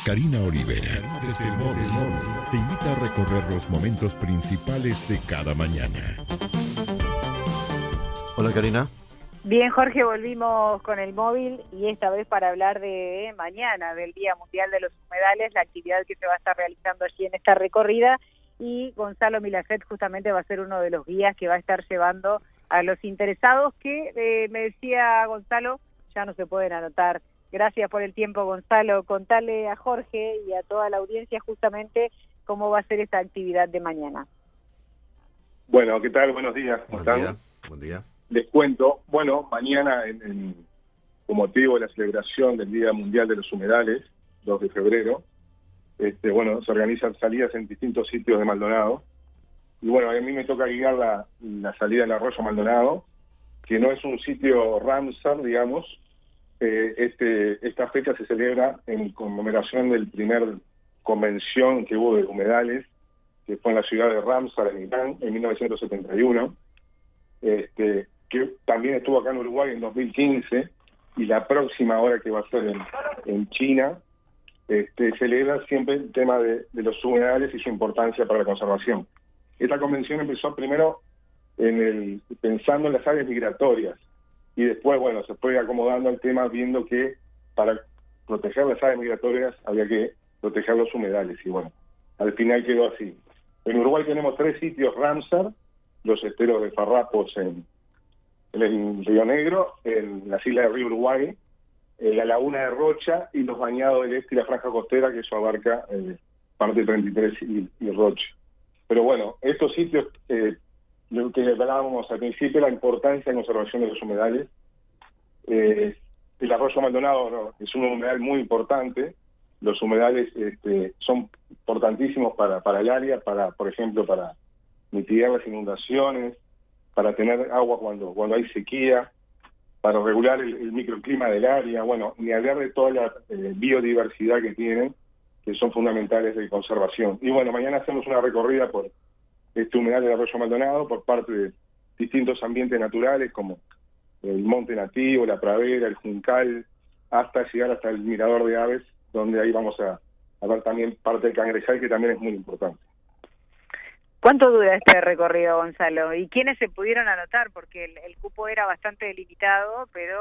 Karina Olivera, desde el móvil, te invita a recorrer los momentos principales de cada mañana. Hola, Karina. Bien, Jorge, volvimos con el móvil y esta vez para hablar de mañana, del Día Mundial de los Humedales, la actividad que se va a estar realizando allí en esta recorrida, y Gonzalo Milafet justamente va a ser uno de los guías que va a estar llevando a los interesados que, me decía Gonzalo, ya no se pueden anotar. Gracias por el tiempo, Gonzalo. Contale a Jorge y a toda la audiencia justamente cómo va a ser esta actividad de mañana. Bueno, ¿qué tal? Buenos días. ¿Cómo están? Buen día. Les cuento, bueno, mañana con motivo de la celebración del Día Mundial de los Humedales, 2 de febrero, se organizan salidas en distintos sitios de Maldonado. Y bueno, a mí me toca guiar la salida del Arroyo Maldonado, que no es un sitio Ramsar, digamos. Esta fecha se celebra en conmemoración del primer convención que hubo de humedales, que fue en la ciudad de Ramsar, en Irán, en 1971. Que también estuvo acá en Uruguay en 2015, y la próxima ahora que va a ser en China, celebra siempre el tema de los humedales y su importancia para la conservación. Esta convención empezó primero pensando en las aves migratorias, y después, bueno, se fue acomodando al tema viendo que para proteger las aves migratorias había que proteger los humedales, y bueno, al final quedó así. En Uruguay tenemos 3 sitios Ramsar: los esteros de Farrapos en el Río Negro, en las islas del río Uruguay, la laguna de Rocha y los bañados del este y la franja costera, que eso abarca parte 33 y Rocha. Pero bueno, estos sitios, lo que hablábamos al principio, la importancia de conservación de los humedales. El Arroyo Maldonado es un humedal muy importante. Los humedales son importantísimos para el área, por ejemplo, para mitigar las inundaciones, para tener agua cuando hay sequía, para regular el microclima del área, bueno, ni hablar de toda la biodiversidad que tienen, que son fundamentales de conservación. Y bueno, mañana hacemos una recorrida por este humedal del Arroyo Maldonado, por parte de distintos ambientes naturales, como el monte nativo, la pradera, el juncal, hasta llegar hasta el mirador de aves, donde ahí vamos a ver también parte del cangrejal, que también es muy importante. ¿Cuánto dura este recorrido, Gonzalo? ¿Y quiénes se pudieron anotar? Porque el cupo era bastante limitado, pero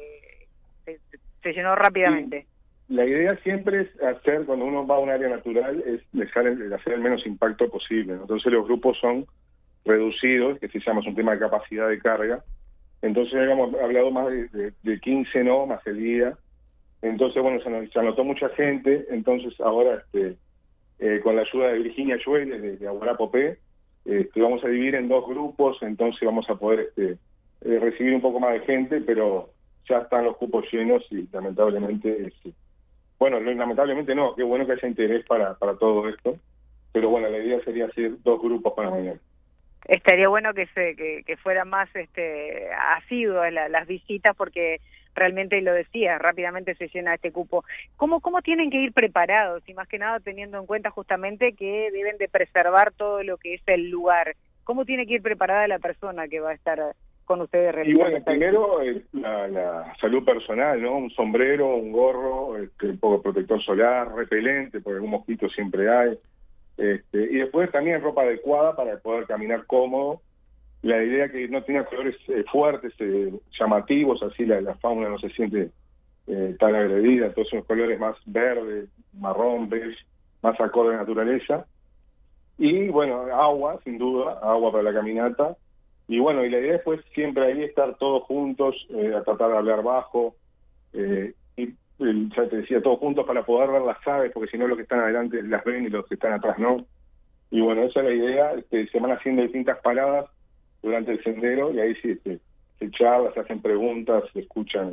se llenó rápidamente. Sí. La idea siempre es hacer, cuando uno va a un área natural, es hacer el menos impacto posible. Entonces los grupos son reducidos, que se llama, es un tema de capacidad de carga. Entonces habíamos hablado más de 15, ¿no? Más el guía. Entonces, bueno, se anotó mucha gente. Entonces ahora con la ayuda de Virginia Yueles, de Aguarapopé, vamos a dividir en 2 grupos, entonces vamos a poder recibir un poco más de gente, pero ya están los cupos llenos y lamentablemente, lamentablemente no, qué bueno que haya interés para todo esto, pero bueno, la idea sería hacer 2 grupos para mañana. Estaría bueno que fueran más asiduas las visitas, porque realmente, lo decía, rápidamente se llena este cupo. ¿Cómo tienen que ir preparados? Y más que nada teniendo en cuenta justamente que deben de preservar todo lo que es el lugar. ¿Cómo tiene que ir preparada la persona que va a estar con ustedes? Y bueno, primero la salud personal, ¿no? Un sombrero, un gorro, un poco de protector solar, repelente, porque algún mosquito siempre hay. Y después también ropa adecuada para poder caminar cómodo. La idea que no tenga colores fuertes, llamativos, así la fauna no se siente tan agredida. Entonces unos colores más verde, marrón, beige, más acorde a la naturaleza. Y bueno, agua, sin duda, agua para la caminata. Y bueno, y la idea es pues siempre ahí estar todos juntos, a tratar de hablar bajo, y ya te decía, todos juntos para poder ver las aves, porque si no los que están adelante las ven y los que están atrás no. Y bueno, esa es la idea. Se van haciendo distintas paradas durante el sendero, y ahí sí se charla, se hacen preguntas, se escuchan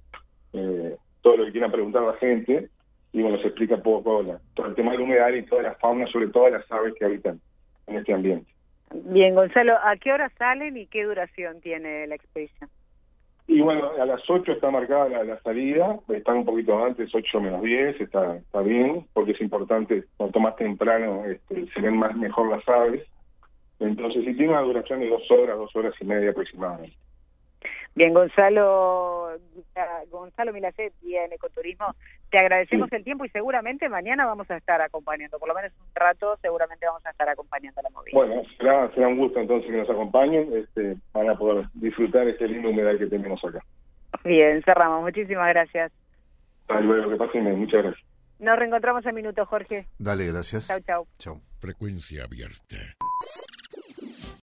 todo lo que quieran preguntar a la gente, y bueno, se explica poco todo el tema del humedal y toda la fauna, sobre todo las aves que habitan en este ambiente. Bien, Gonzalo, ¿a qué hora salen y qué duración tiene la expedición? Y bueno, a las 8 está marcada la salida, están un poquito antes, 8 menos 10, está bien, porque es importante, cuanto más temprano se ven mejor las aves. Entonces, sí tiene una duración de 2 horas y media aproximadamente. Bien, Gonzalo Milacet, guía en ecoturismo, te agradecemos el tiempo y seguramente mañana vamos a estar acompañando, por lo menos un rato seguramente vamos a estar acompañando a la movida. Bueno, será un gusto entonces que nos acompañen, van a poder disfrutar este lindo humedal que tenemos acá. Bien, cerramos, muchísimas gracias. Hasta luego, que pasen bien, muchas gracias. Nos reencontramos en minutos, Jorge. Dale, gracias. Chau, chau. Chau. Frecuencia abierta.